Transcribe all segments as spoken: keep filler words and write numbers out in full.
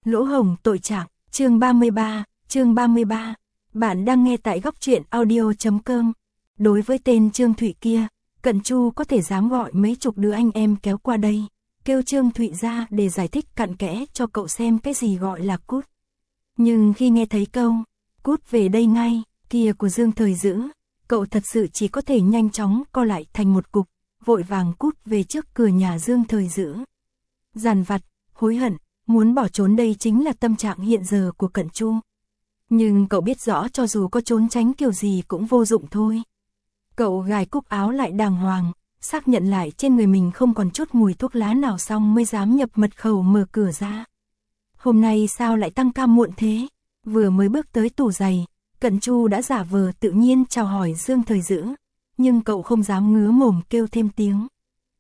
Lỗ hổng tội trạng, chương ba mươi ba, chương ba mươi ba. Bạn đang nghe tại góc truyện audio chấm com. Đối với tên Trương Thụy kia, Cận Chu có thể dám gọi mấy chục đứa anh em kéo qua đây, kêu Trương Thụy ra để giải thích cặn kẽ cho cậu xem cái gì gọi là cút. Nhưng khi nghe thấy câu, cút về đây ngay, kia của Dương Thời Dữ, cậu thật sự chỉ có thể nhanh chóng co lại thành một cục, vội vàng cút về trước cửa nhà Dương Thời Dữ. Dằn vặt, hối hận, muốn bỏ trốn đây chính là tâm trạng hiện giờ của Cận Chu. Nhưng cậu biết rõ cho dù có trốn tránh kiểu gì cũng vô dụng thôi. Cậu gài cúc áo lại đàng hoàng, xác nhận lại trên người mình không còn chút mùi thuốc lá nào xong mới dám nhập mật khẩu mở cửa ra. Hôm nay sao lại tăng ca muộn thế? Vừa mới bước tới tủ giày, Cận Chu đã giả vờ tự nhiên chào hỏi Dương Thời Dữ, nhưng cậu không dám ngứa mồm kêu thêm tiếng.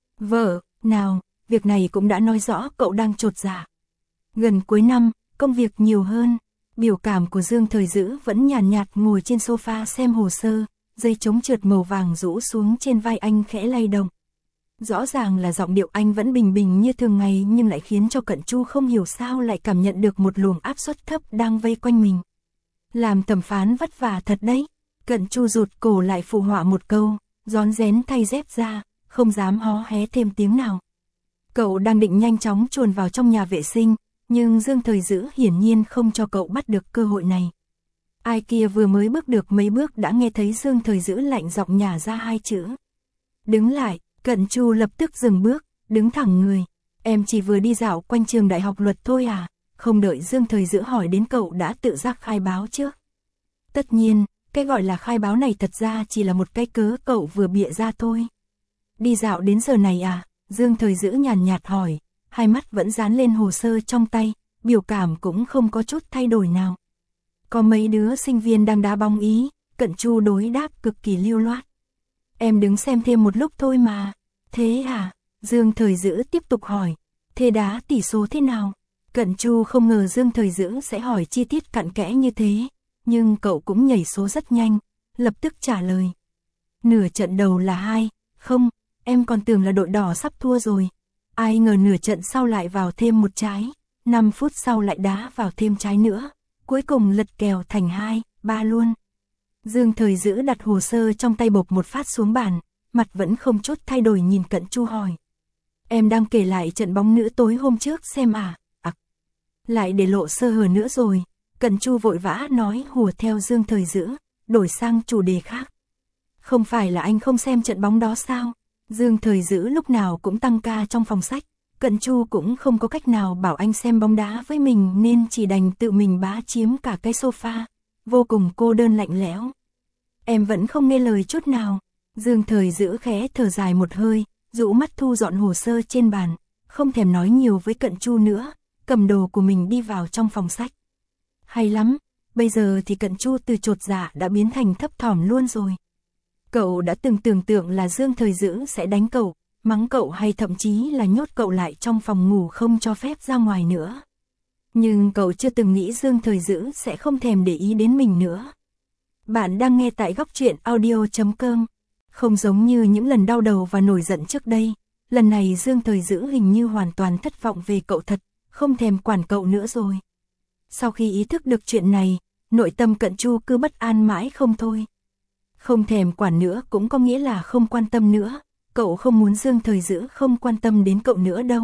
Vợ, nào, việc này cũng đã nói rõ cậu đang chột dạ. Gần cuối năm, công việc nhiều hơn, biểu cảm của Dương Thời Dữ vẫn nhàn nhạt, nhạt ngồi trên sofa xem hồ sơ, dây chống trượt màu vàng rũ xuống trên vai anh khẽ lay động. Rõ ràng là giọng điệu anh vẫn bình bình như thường ngày nhưng lại khiến cho Cận Chu không hiểu sao lại cảm nhận được một luồng áp suất thấp đang vây quanh mình. Làm thẩm phán vất vả thật đấy. Cận Chu rụt cổ lại phụ họa một câu, rón rén thay dép ra, không dám hó hé thêm tiếng nào. Cậu đang định nhanh chóng chuồn vào trong nhà vệ sinh, nhưng Dương Thời Dữ hiển nhiên không cho cậu bắt được cơ hội này. Ai kia vừa mới bước được mấy bước đã nghe thấy Dương Thời Dữ lạnh giọng nhả ra hai chữ. Đứng lại, Cận Chu lập tức dừng bước, đứng thẳng người. Em chỉ vừa đi dạo quanh trường đại học luật thôi à, không đợi Dương Thời Dữ hỏi đến cậu đã tự giác khai báo trước. Tất nhiên, cái gọi là khai báo này thật ra chỉ là một cái cớ cậu vừa bịa ra thôi. Đi dạo đến giờ này à, Dương Thời Dữ nhàn nhạt hỏi, hai mắt vẫn dán lên hồ sơ trong tay, biểu cảm cũng không có chút thay đổi nào. Có mấy đứa sinh viên đang đá bóng ý, Cận Chu đối đáp cực kỳ lưu loát. Em đứng xem thêm một lúc thôi mà. Thế à? Dương Thời Dữ tiếp tục hỏi. Thế đá tỷ số thế nào? Cận Chu không ngờ Dương Thời Dữ sẽ hỏi chi tiết cặn kẽ như thế, nhưng cậu cũng nhảy số rất nhanh, lập tức trả lời. Nửa trận đầu là hai, không, em còn tưởng là đội đỏ sắp thua rồi. Ai ngờ nửa trận sau lại vào thêm một trái, năm phút sau lại đá vào thêm trái nữa, cuối cùng lật kèo thành hai, ba luôn. Dương Thời Dữ đặt hồ sơ trong tay bộp một phát xuống bàn, mặt vẫn không chút thay đổi nhìn Cận Chu hỏi. Em đang kể lại trận bóng nữ tối hôm trước xem à? À, lại để lộ sơ hở nữa rồi. Cận Chu vội vã nói hùa theo Dương Thời Dữ, đổi sang chủ đề khác. Không phải là anh không xem trận bóng đó sao? Dương Thời Dữ lúc nào cũng tăng ca trong phòng sách, Cận Chu cũng không có cách nào bảo anh xem bóng đá với mình nên chỉ đành tự mình bá chiếm cả cái sofa, vô cùng cô đơn lạnh lẽo. Em vẫn không nghe lời chút nào. Dương Thời Dữ khẽ thở dài một hơi, rũ mắt thu dọn hồ sơ trên bàn, không thèm nói nhiều với Cận Chu nữa, cầm đồ của mình đi vào trong phòng sách. Hay lắm, bây giờ thì Cận Chu từ chột dạ đã biến thành thấp thỏm luôn rồi. Cậu đã từng tưởng tượng là Dương Thời Dữ sẽ đánh cậu, mắng cậu hay thậm chí là nhốt cậu lại trong phòng ngủ không cho phép ra ngoài nữa. Nhưng cậu chưa từng nghĩ Dương Thời Dữ sẽ không thèm để ý đến mình nữa. Bạn đang nghe tại góc truyện audio chấm com. Không giống như những lần đau đầu và nổi giận trước đây, lần này Dương Thời Dữ hình như hoàn toàn thất vọng về cậu thật, không thèm quản cậu nữa rồi. Sau khi ý thức được chuyện này, nội tâm Cận Chu cứ bất an mãi không thôi. Không thèm quản nữa cũng có nghĩa là không quan tâm nữa, cậu không muốn Dương Thời Dữ không quan tâm đến cậu nữa đâu.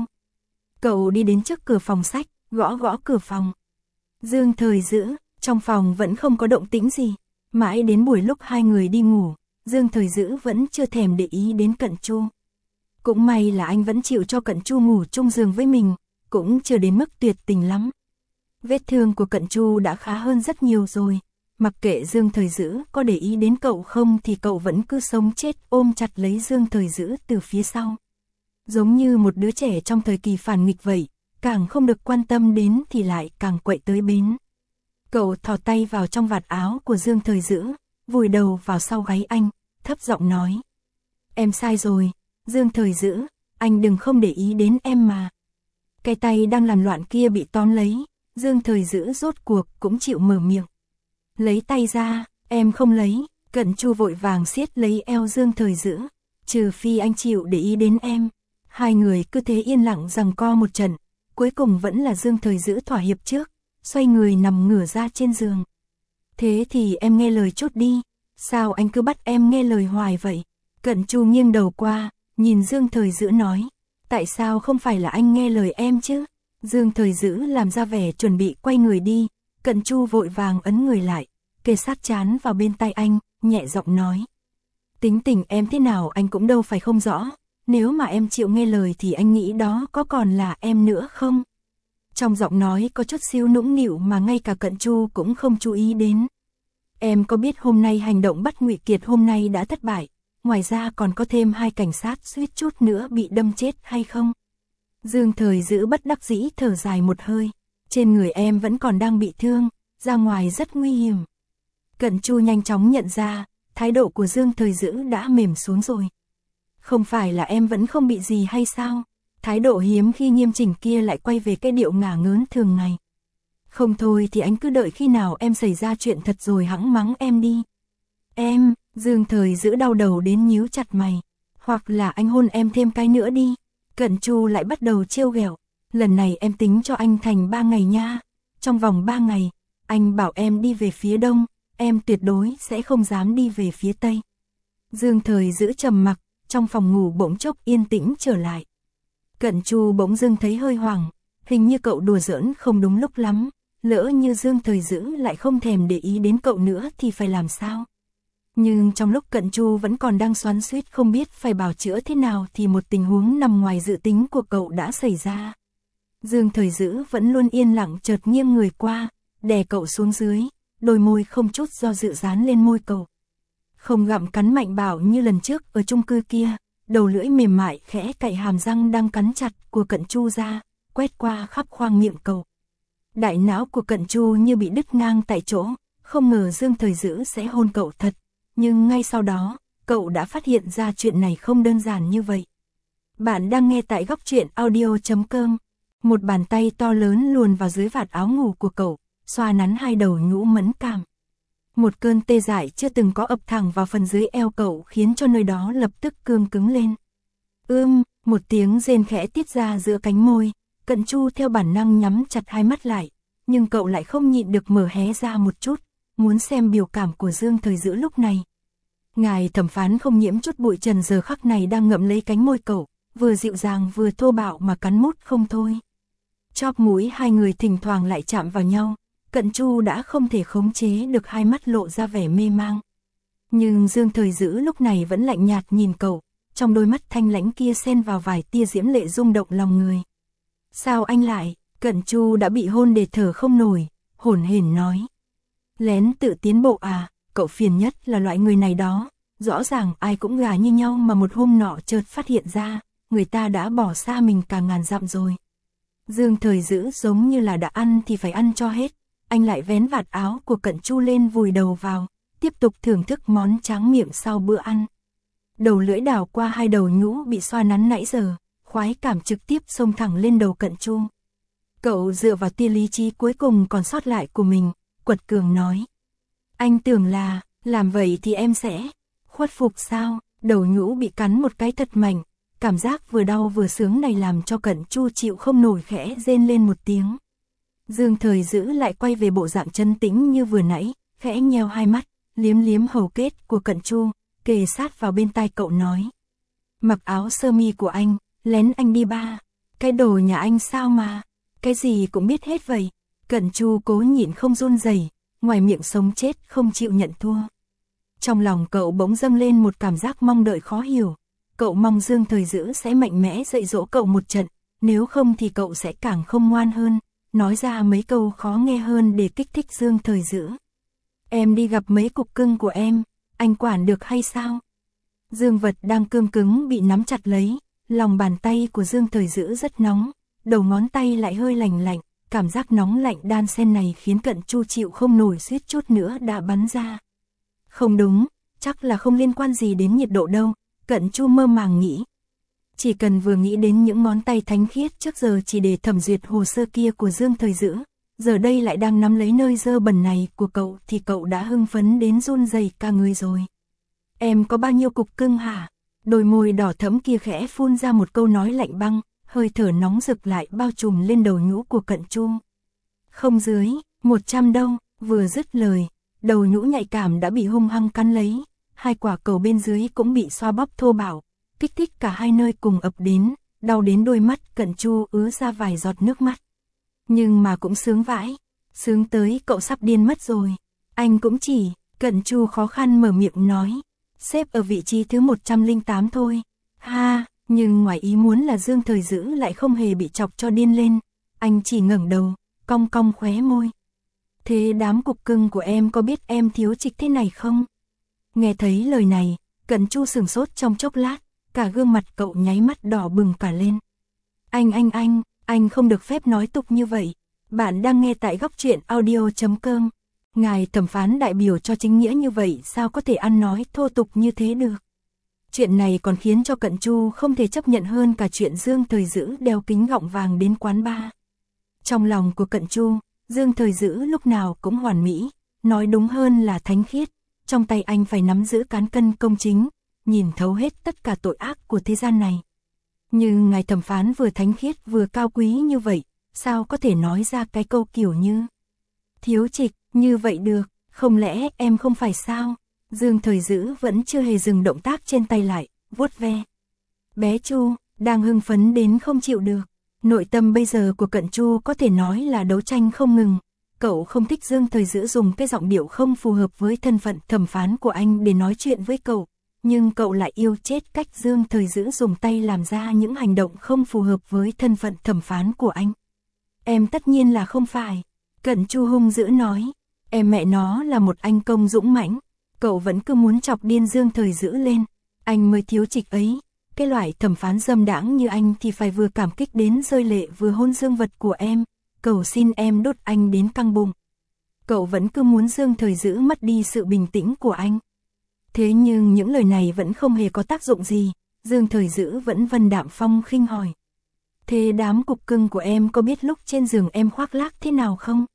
Cậu đi đến trước cửa phòng sách, gõ gõ cửa phòng. Dương Thời Dữ, trong phòng vẫn không có động tĩnh gì, mãi đến buổi lúc hai người đi ngủ, Dương Thời Dữ vẫn chưa thèm để ý đến Cận Chu. Cũng may là anh vẫn chịu cho Cận Chu ngủ chung giường với mình, cũng chưa đến mức tuyệt tình lắm. Vết thương của Cận Chu đã khá hơn rất nhiều rồi, mặc kệ Dương Thời Dữ có để ý đến cậu không thì cậu vẫn cứ sống chết ôm chặt lấy Dương Thời Dữ từ phía sau. Giống như một đứa trẻ trong thời kỳ phản nghịch vậy, càng không được quan tâm đến thì lại càng quậy tới bến. Cậu thò tay vào trong vạt áo của Dương Thời Dữ, vùi đầu vào sau gáy anh, thấp giọng nói. Em sai rồi, Dương Thời Dữ, anh đừng không để ý đến em mà. Cái tay đang làm loạn kia bị tóm lấy, Dương Thời Dữ rốt cuộc cũng chịu mở miệng. Lấy tay ra, em không lấy. Cận Chu vội vàng siết lấy eo Dương Thời Dữ, trừ phi anh chịu để ý đến em. Hai người cứ thế yên lặng giằng co một trận, cuối cùng vẫn là Dương Thời Dữ thỏa hiệp trước, xoay người nằm ngửa ra trên giường. Thế thì em nghe lời chút đi, sao anh cứ bắt em nghe lời hoài vậy? Cận Chu nghiêng đầu qua, nhìn Dương Thời Dữ nói, tại sao không phải là anh nghe lời em chứ? Dương Thời Dữ làm ra vẻ chuẩn bị quay người đi, Cận Chu vội vàng ấn người lại, kề sát trán vào bên tai anh, nhẹ giọng nói. Tính tình em thế nào anh cũng đâu phải không rõ, nếu mà em chịu nghe lời thì anh nghĩ đó có còn là em nữa không? Trong giọng nói có chút xíu nũng nịu mà ngay cả Cận Chu cũng không chú ý đến. Em có biết hôm nay hành động bắt Ngụy Kiệt hôm nay đã thất bại, ngoài ra còn có thêm hai cảnh sát suýt chút nữa bị đâm chết hay không? Dương Thời Dữ bất đắc dĩ thở dài một hơi, trên người em vẫn còn đang bị thương, ra ngoài rất nguy hiểm. Cận Chu nhanh chóng nhận ra, thái độ của Dương Thời Dữ đã mềm xuống rồi. Không phải là em vẫn không bị gì hay sao? Thái độ hiếm khi nghiêm chỉnh kia lại quay về cái điệu ngả ngớn thường ngày. Không thôi thì anh cứ đợi khi nào em xảy ra chuyện thật rồi hẵng mắng em đi. Em, Dương Thời Dữ đau đầu đến nhíu chặt mày. Hoặc là anh hôn em thêm cái nữa đi. Cận Chu lại bắt đầu trêu ghẹo. Lần này em tính cho anh thành ba ngày nha. Trong vòng ba ngày, anh bảo em đi về phía đông, em tuyệt đối sẽ không dám đi về phía tây. Dương Thời Dữ trầm mặc, trong phòng ngủ bỗng chốc yên tĩnh trở lại. Cận Chu bỗng dưng thấy hơi hoảng, hình như cậu đùa giỡn không đúng lúc lắm, lỡ như Dương Thời Dữ lại không thèm để ý đến cậu nữa thì phải làm sao? Nhưng trong lúc Cận Chu vẫn còn đang xoắn xuýt không biết phải bào chữa thế nào thì một tình huống nằm ngoài dự tính của cậu đã xảy ra. Dương Thời Dữ vẫn luôn yên lặng chợt nghiêng người qua, đè cậu xuống dưới, đôi môi không chút do dự dán lên môi cậu. Không gặm cắn mạnh bạo như lần trước ở chung cư kia, đầu lưỡi mềm mại khẽ cạy hàm răng đang cắn chặt của Cận Chu ra, quét qua khắp khoang miệng cậu. Đại não của Cận Chu như bị đứt ngang tại chỗ, không ngờ Dương Thời Dữ sẽ hôn cậu thật, nhưng ngay sau đó, cậu đã phát hiện ra chuyện này không đơn giản như vậy. Bạn đang nghe tại góc truyện audio chấm com. Một bàn tay to lớn luồn vào dưới vạt áo ngủ của cậu, xoa nắn hai đầu nhũ mẫn cảm. Một cơn tê dại chưa từng có ập thẳng vào phần dưới eo cậu khiến cho nơi đó lập tức cương cứng lên. Ưm, một tiếng rên khẽ tiết ra giữa cánh môi, Cận Chu theo bản năng nhắm chặt hai mắt lại, nhưng cậu lại không nhịn được mở hé ra một chút, muốn xem biểu cảm của Dương Thời Dữ lúc này. Ngài thẩm phán không nhiễm chút bụi trần giờ khắc này đang ngậm lấy cánh môi cậu, vừa dịu dàng vừa thô bạo mà cắn mút không thôi. Chóp mũi hai người thỉnh thoảng lại chạm vào nhau, Cận Chu đã không thể khống chế được hai mắt lộ ra vẻ mê mang. Nhưng Dương Thời Dữ lúc này vẫn lạnh nhạt nhìn cậu, trong đôi mắt thanh lãnh kia xen vào vài tia diễm lệ rung động lòng người. Sao anh lại? Cận Chu đã bị hôn để thở không nổi, hổn hển nói. Lén tự tiến bộ à, cậu phiền nhất là loại người này đó, rõ ràng ai cũng gà như nhau mà một hôm nọ chợt phát hiện ra, người ta đã bỏ xa mình cả ngàn dặm rồi. Dương Thời Dữ giống như là đã ăn thì phải ăn cho hết, anh lại vén vạt áo của Cận Chu lên vùi đầu vào, tiếp tục thưởng thức món tráng miệng sau bữa ăn. Đầu lưỡi đảo qua hai đầu nhũ bị xoa nắn nãy giờ, khoái cảm trực tiếp xông thẳng lên đầu Cận Chu. Cậu dựa vào tia lý trí cuối cùng còn sót lại của mình, quật cường nói. Anh tưởng là, làm vậy thì em sẽ khuất phục sao? Đầu nhũ bị cắn một cái thật mạnh, cảm giác vừa đau vừa sướng này làm cho Cận Chu chịu không nổi khẽ rên lên một tiếng. Dương Thời Dữ lại quay về bộ dạng trấn tĩnh như vừa nãy, khẽ nheo hai mắt, liếm liếm hầu kết của Cận Chu, kề sát vào bên tai cậu nói. Mặc áo sơ mi của anh, lén anh đi ba. Cái đồ nhà anh sao mà, cái gì cũng biết hết vậy. Cận Chu cố nhịn không run rẩy, ngoài miệng sống chết không chịu nhận thua. Trong lòng cậu bỗng dâng lên một cảm giác mong đợi khó hiểu. Cậu mong Dương Thời Dữ sẽ mạnh mẽ dạy dỗ cậu một trận, nếu không thì cậu sẽ càng không ngoan hơn, nói ra mấy câu khó nghe hơn để kích thích Dương Thời Dữ. Em đi gặp mấy cục cưng của em, anh quản được hay sao? Dương vật đang cương cứng bị nắm chặt lấy, lòng bàn tay của Dương Thời Dữ rất nóng, đầu ngón tay lại hơi lạnh lạnh, cảm giác nóng lạnh đan xen này khiến Cận Chu chịu không nổi suýt chút nữa đã bắn ra. Không đúng, chắc là không liên quan gì đến nhiệt độ đâu, Cận Chu mơ màng nghĩ. Chỉ cần vừa nghĩ đến những ngón tay thánh khiết trước giờ chỉ để thẩm duyệt hồ sơ kia của Dương Thời Dữ, giờ đây lại đang nắm lấy nơi dơ bẩn này của cậu thì cậu đã hưng phấn đến run rẩy cả người rồi. Em có bao nhiêu cục cưng hả? Đôi môi đỏ thẫm kia khẽ phun ra một câu nói lạnh băng, hơi thở nóng rực lại bao trùm lên đầu nhũ của Cận Chu. Không dưới, một trăm đâu, vừa dứt lời, đầu nhũ nhạy cảm đã bị hung hăng cắn lấy, hai quả cầu bên dưới cũng bị xoa bóp thô bạo, kích thích cả hai nơi cùng ập đến, đau đến đôi mắt Cận Chu ứa ra vài giọt nước mắt. Nhưng mà cũng sướng vãi, sướng tới cậu sắp điên mất rồi. Anh cũng chỉ, Cận Chu khó khăn mở miệng nói, xếp ở vị trí thứ một trăm lẻ tám thôi. Ha, nhưng ngoài ý muốn là Dương Thời Dữ lại không hề bị chọc cho điên lên, anh chỉ ngẩng đầu, cong cong khóe môi. Thế đám cục cưng của em có biết em thiếu Trịch thế này không? Nghe thấy lời này, Cận Chu sửng sốt trong chốc lát, cả gương mặt cậu nháy mắt đỏ bừng cả lên. Anh anh anh, anh không được phép nói tục như vậy. Bạn đang nghe tại góc truyện audio chấm com. Ngài thẩm phán đại biểu cho chính nghĩa như vậy sao có thể ăn nói thô tục như thế được? Chuyện này còn khiến cho Cận Chu không thể chấp nhận hơn cả chuyện Dương Thời Dữ đeo kính gọng vàng đến quán bar. Trong lòng của Cận Chu, Dương Thời Dữ lúc nào cũng hoàn mỹ, nói đúng hơn là thánh khiết. Trong tay anh phải nắm giữ cán cân công chính, nhìn thấu hết tất cả tội ác của thế gian này. Nhưng ngài thẩm phán vừa thánh khiết vừa cao quý như vậy, sao có thể nói ra cái câu kiểu như thiếu Trịch, như vậy được, không lẽ em không phải sao? Dương Thời Dữ vẫn chưa hề dừng động tác trên tay lại, vuốt ve. Bé Chu, đang hưng phấn đến không chịu được. Nội tâm bây giờ của Cận Chu có thể nói là đấu tranh không ngừng. Cậu không thích Dương Thời Dữ dùng cái giọng điệu không phù hợp với thân phận thẩm phán của anh để nói chuyện với cậu. Nhưng cậu lại yêu chết cách Dương Thời Dữ dùng tay làm ra những hành động không phù hợp với thân phận thẩm phán của anh. Em tất nhiên là không phải. Cận Chu hung dữ nói. Em mẹ nó là một anh công dũng mãnh. Cậu vẫn cứ muốn chọc điên Dương Thời Dữ lên. Anh mới thiếu Trịch ấy. Cái loại thẩm phán dâm đãng như anh thì phải vừa cảm kích đến rơi lệ vừa hôn dương vật của em. Cầu xin em đốt anh đến căng bụng. Cậu vẫn cứ muốn Dương Thời Dữ mất đi sự bình tĩnh của anh. Thế nhưng những lời này vẫn không hề có tác dụng gì. Dương Thời Dữ vẫn vân đạm phong khinh hỏi. Thế đám cục cưng của em có biết lúc trên giường em khoác lác thế nào không?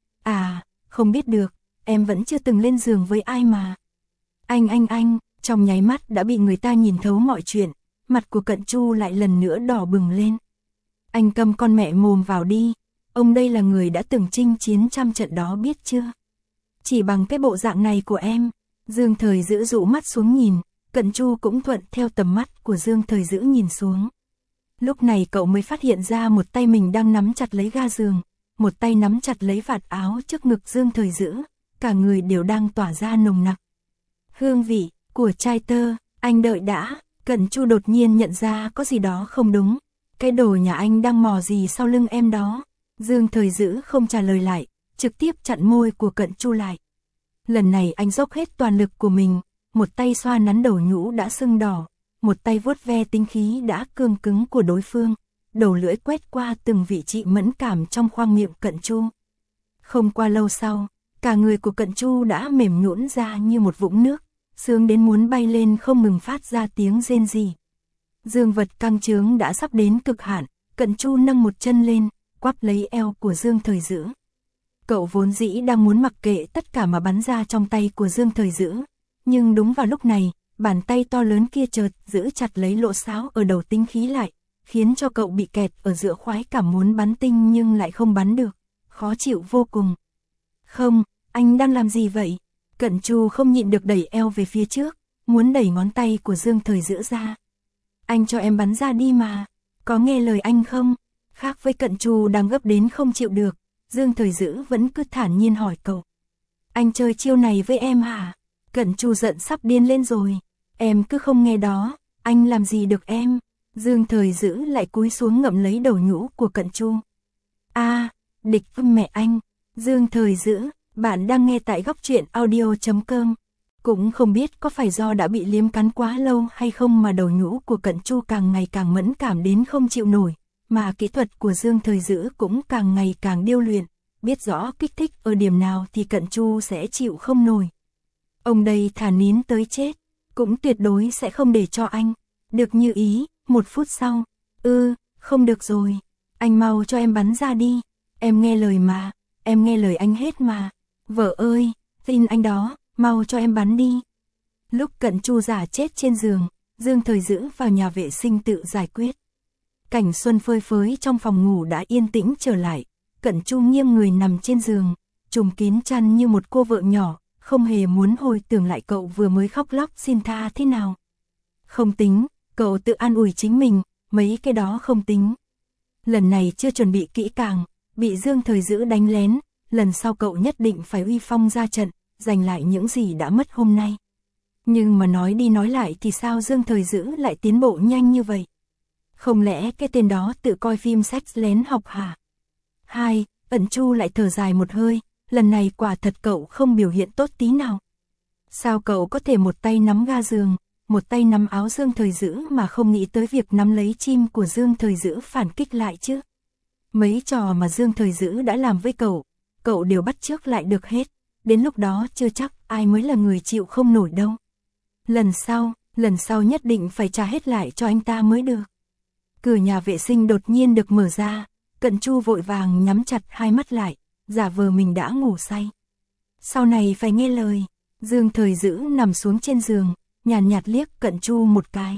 À, không biết được, em vẫn chưa từng lên giường với ai mà. Anh anh anh, trong nháy mắt đã bị người ta nhìn thấu mọi chuyện, mặt của Cận Chu lại lần nữa đỏ bừng lên. Anh cầm con mẹ mồm vào đi, ông đây là người đã từng chinh chiến trăm trận đó biết chưa? Chỉ bằng cái bộ dạng này của em, Dương Thời Dữ dụ mắt xuống nhìn, Cận Chu cũng thuận theo tầm mắt của Dương Thời Dữ nhìn xuống. Lúc này cậu mới phát hiện ra một tay mình đang nắm chặt lấy ga giường, một tay nắm chặt lấy vạt áo trước ngực Dương Thời Dữ, cả người đều đang tỏa ra nồng nặc hương vị của trai tơ. Anh đợi đã, Cận Chu đột nhiên nhận ra có gì đó không đúng. Cái đồ nhà anh đang mò gì sau lưng em đó? Dương Thời Dữ không trả lời lại, trực tiếp chặn môi của Cận Chu lại. Lần này anh dốc hết toàn lực của mình, một tay xoa nắn đầu nhũ đã sưng đỏ, một tay vuốt ve tinh khí đã cương cứng của đối phương, đầu lưỡi quét qua từng vị trí mẫn cảm trong khoang miệng Cận Chu. Không qua lâu sau, cả người của Cận Chu đã mềm nhũn ra như một vũng nước, sướng đến muốn bay lên không ngừng phát ra tiếng rên rỉ. Dương vật căng trướng đã sắp đến cực hạn, Cận Chu nâng một chân lên, quắp lấy eo của Dương Thời Dữ. Cậu vốn dĩ đang muốn mặc kệ tất cả mà bắn ra trong tay của Dương Thời Dữ, nhưng đúng vào lúc này, bàn tay to lớn kia chợt giữ chặt lấy lỗ sáo ở đầu tinh khí lại, khiến cho cậu bị kẹt ở giữa khoái cảm muốn bắn tinh nhưng lại không bắn được, khó chịu vô cùng. Không, anh đang làm gì vậy? Cận Chu không nhịn được đẩy eo về phía trước, muốn đẩy ngón tay của Dương Thời Dữ ra. Anh cho em bắn ra đi mà, có nghe lời anh không? Khác với Cận Chu đang gấp đến không chịu được, Dương Thời Dữ vẫn cứ thản nhiên hỏi cậu. Anh chơi chiêu này với em hả? Cận Chu giận sắp điên lên rồi. Em cứ không nghe đó, anh làm gì được em? Dương Thời Dữ lại cúi xuống ngậm lấy đầu nhũ của Cận Chu. A, à, địch với mẹ anh. Dương Thời Dữ, bạn đang nghe tại góc truyện audio chấm com. Cũng không biết có phải do đã bị liếm cắn quá lâu hay không mà đầu nhũ của Cận Chu càng ngày càng mẫn cảm đến không chịu nổi, mà kỹ thuật của Dương Thời Dữ cũng càng ngày càng điêu luyện, biết rõ kích thích ở điểm nào thì Cận Chu sẽ chịu không nổi. Ông đây thà nín tới chết, cũng tuyệt đối sẽ không để cho anh được như ý. Một phút sau, ư, không được rồi, anh mau cho em bắn ra đi, em nghe lời mà, em nghe lời anh hết mà, vợ ơi, tin anh đó, mau cho em bắn đi. Lúc Cận Chu giả chết trên giường, Dương Thời Dữ vào nhà vệ sinh tự giải quyết. Cảnh xuân phơi phới trong phòng ngủ đã yên tĩnh trở lại. Cận Chu nghiêng người nằm trên giường, trùm kín chăn như một cô vợ nhỏ, không hề muốn hồi tưởng lại cậu vừa mới khóc lóc xin tha thế nào. Không tính, cậu tự an ủi chính mình, mấy cái đó không tính. Lần này chưa chuẩn bị kỹ càng, bị Dương Thời Dữ đánh lén, lần sau cậu nhất định phải uy phong ra trận, giành lại những gì đã mất hôm nay. Nhưng mà nói đi nói lại thì sao Dương Thời Dữ lại tiến bộ nhanh như vậy? Không lẽ cái tên đó tự coi phim sex lén học hả? Hai, Cận Chu lại thở dài một hơi, lần này quả thật cậu không biểu hiện tốt tí nào. Sao cậu có thể một tay nắm ga giường, một tay nắm áo Dương Thời Dữ mà không nghĩ tới việc nắm lấy chim của Dương Thời Dữ phản kích lại chứ? Mấy trò mà Dương Thời Dữ đã làm với cậu, cậu đều bắt chước lại được hết, đến lúc đó chưa chắc ai mới là người chịu không nổi đâu. Lần sau, lần sau nhất định phải trả hết lại cho anh ta mới được. Cửa nhà vệ sinh đột nhiên được mở ra, Cận Chu vội vàng nhắm chặt hai mắt lại, giả vờ mình đã ngủ say. Sau này phải nghe lời. Dương Thời Dữ nằm xuống trên giường, nhàn nhạt, nhạt liếc Cận Chu một cái.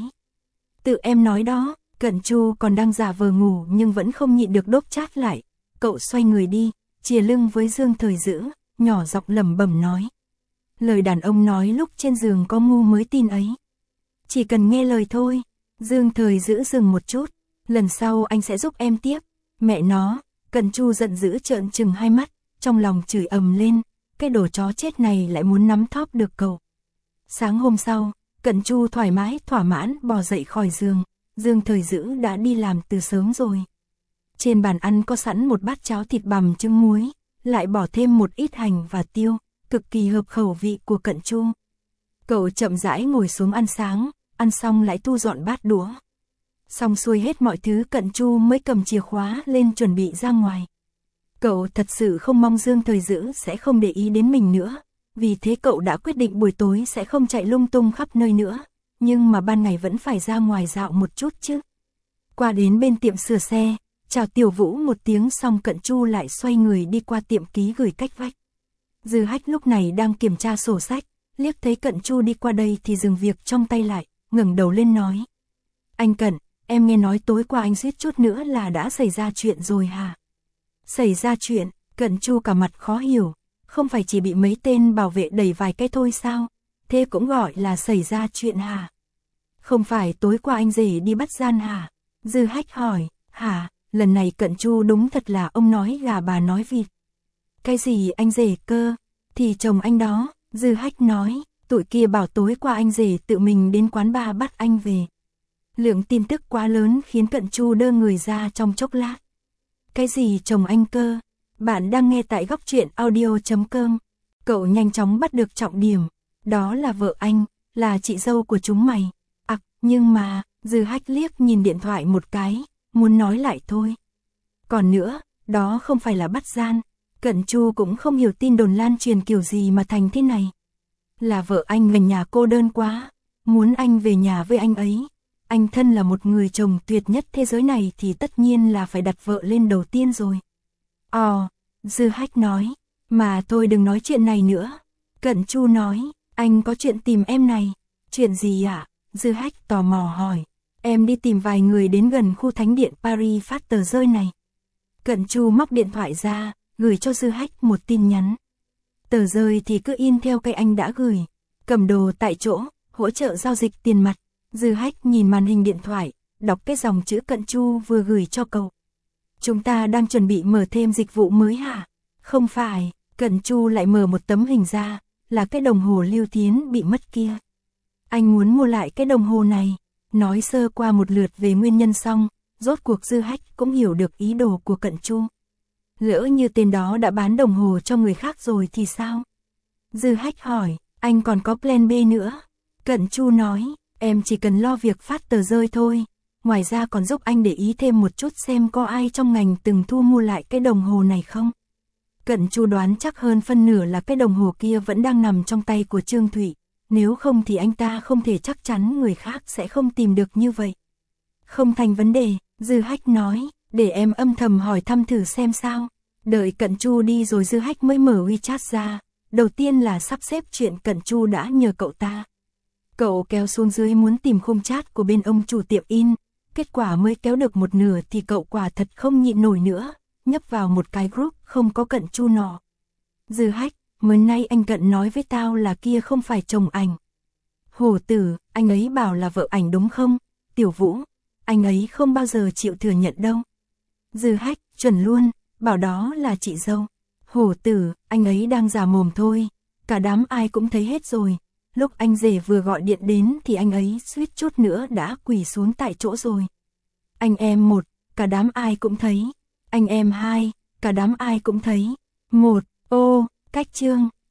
Tự em nói đó. Cận Chu còn đang giả vờ ngủ nhưng vẫn không nhịn được đốp chát lại. Cậu xoay người đi, chìa lưng với Dương Thời Dữ, nhỏ giọng lẩm bẩm nói. Lời đàn ông nói lúc trên giường có ngu mới tin ấy. Chỉ cần nghe lời thôi. Dương Thời Dữ dừng một chút. Lần sau anh sẽ giúp em tiếp. Mẹ nó. Cận Chu giận dữ trợn trừng hai mắt, trong lòng chửi ầm lên. Cái đồ chó chết này lại muốn nắm thóp được cậu. Sáng hôm sau, Cận Chu thoải mái thỏa mãn bò dậy khỏi giường. Dương Thời Dữ đã đi làm từ sớm rồi. Trên bàn ăn có sẵn một bát cháo thịt bằm trứng muối, lại bỏ thêm một ít hành và tiêu, cực kỳ hợp khẩu vị của Cận Chu. Cậu chậm rãi ngồi xuống ăn sáng, ăn xong lại thu dọn bát đũa. Xong xuôi hết mọi thứ Cận Chu mới cầm chìa khóa lên chuẩn bị ra ngoài. Cậu thật sự không mong Dương Thời Dữ sẽ không để ý đến mình nữa, vì thế cậu đã quyết định buổi tối sẽ không chạy lung tung khắp nơi nữa. Nhưng mà ban ngày vẫn phải ra ngoài dạo một chút chứ. Qua đến bên tiệm sửa xe, chào Tiểu Vũ một tiếng xong Cận Chu lại xoay người đi qua tiệm ký gửi cách vách. Dư Hách lúc này đang kiểm tra sổ sách, liếc thấy Cận Chu đi qua đây thì dừng việc trong tay lại, ngẩng đầu lên nói. Anh Cận, em nghe nói tối qua anh suýt chút nữa là đã xảy ra chuyện rồi hả? Xảy ra chuyện? Cận Chu cả mặt khó hiểu, không phải chỉ bị mấy tên bảo vệ đẩy vài cái thôi sao? Thế cũng gọi là xảy ra chuyện hả? Không phải tối qua anh rể đi bắt gian hả? Dư Hách hỏi. Hả? Lần này Cận Chu đúng thật là ông nói gà bà nói vịt. Cái gì anh rể cơ? Thì chồng anh đó. Dư Hách nói. Tụi kia bảo tối qua anh rể tự mình đến quán bar bắt anh về. Lượng tin tức quá lớn khiến Cận Chu đơ người ra trong chốc lát. Cái gì chồng anh cơ? Bạn đang nghe tại góc truyện audio chấm com. Cậu nhanh chóng bắt được trọng điểm. Đó là vợ anh, là chị dâu của chúng mày. À, nhưng mà, Dư Hách liếc nhìn điện thoại một cái, muốn nói lại thôi. Còn nữa, đó không phải là bắt gian. Cận Chu cũng không hiểu tin đồn lan truyền kiểu gì mà thành thế này. Là vợ anh về nhà cô đơn quá, muốn anh về nhà với anh ấy. Anh thân là một người chồng tuyệt nhất thế giới này thì tất nhiên là phải đặt vợ lên đầu tiên rồi. Ồ, Dư Hách nói, mà thôi đừng nói chuyện này nữa. Cận Chu nói, anh có chuyện tìm em này. Chuyện gì ạ? À? Dư Hách tò mò hỏi. Em đi tìm vài người đến gần khu thánh điện Paris phát tờ rơi này. Cận Chu móc điện thoại ra, gửi cho Dư Hách một tin nhắn. Tờ rơi thì cứ in theo cái anh đã gửi. Cầm đồ tại chỗ, hỗ trợ giao dịch tiền mặt. Dư Hách nhìn màn hình điện thoại, đọc cái dòng chữ Cận Chu vừa gửi cho cậu. Chúng ta đang chuẩn bị mở thêm dịch vụ mới hả? Không phải, Cận Chu lại mở một tấm hình ra, là cái đồng hồ Lưu Thiến bị mất kia. Anh muốn mua lại cái đồng hồ này. Nói sơ qua một lượt về nguyên nhân xong, rốt cuộc Dư Hách cũng hiểu được ý đồ của Cận Chu. Lỡ như tên đó đã bán đồng hồ cho người khác rồi thì sao? Dư Hách hỏi, anh còn có plan B nữa? Cận Chu nói, em chỉ cần lo việc phát tờ rơi thôi. Ngoài ra còn giúp anh để ý thêm một chút xem có ai trong ngành từng thu mua lại cái đồng hồ này không. Cận Chu đoán chắc hơn phân nửa là cái đồng hồ kia vẫn đang nằm trong tay của Trương Thụy. Nếu không thì anh ta không thể chắc chắn người khác sẽ không tìm được như vậy. Không thành vấn đề, Dư Hách nói, để em âm thầm hỏi thăm thử xem sao. Đợi Cận Chu đi rồi Dư Hách mới mở WeChat ra. Đầu tiên là sắp xếp chuyện Cận Chu đã nhờ cậu ta. Cậu kéo xuống dưới muốn tìm khung chat của bên ông chủ tiệm in. Kết quả mới kéo được một nửa thì cậu quả thật không nhịn nổi nữa, nhấp vào một cái group không có Cận Chu nọ. Dư Hách, mới nay anh Cận nói với tao là kia không phải chồng ảnh. Hổ tử, anh ấy bảo là vợ ảnh đúng không? Tiểu Vũ, anh ấy không bao giờ chịu thừa nhận đâu. Dư Hách, chuẩn luôn, bảo đó là chị dâu. Hổ tử, anh ấy đang giả mồm thôi, cả đám ai cũng thấy hết rồi. Lúc anh rể vừa gọi điện đến thì anh ấy suýt chút nữa đã quỳ xuống tại chỗ rồi. Anh em một, cả đám ai cũng thấy. Anh em hai, cả đám ai cũng thấy. Một, ô, cách chương.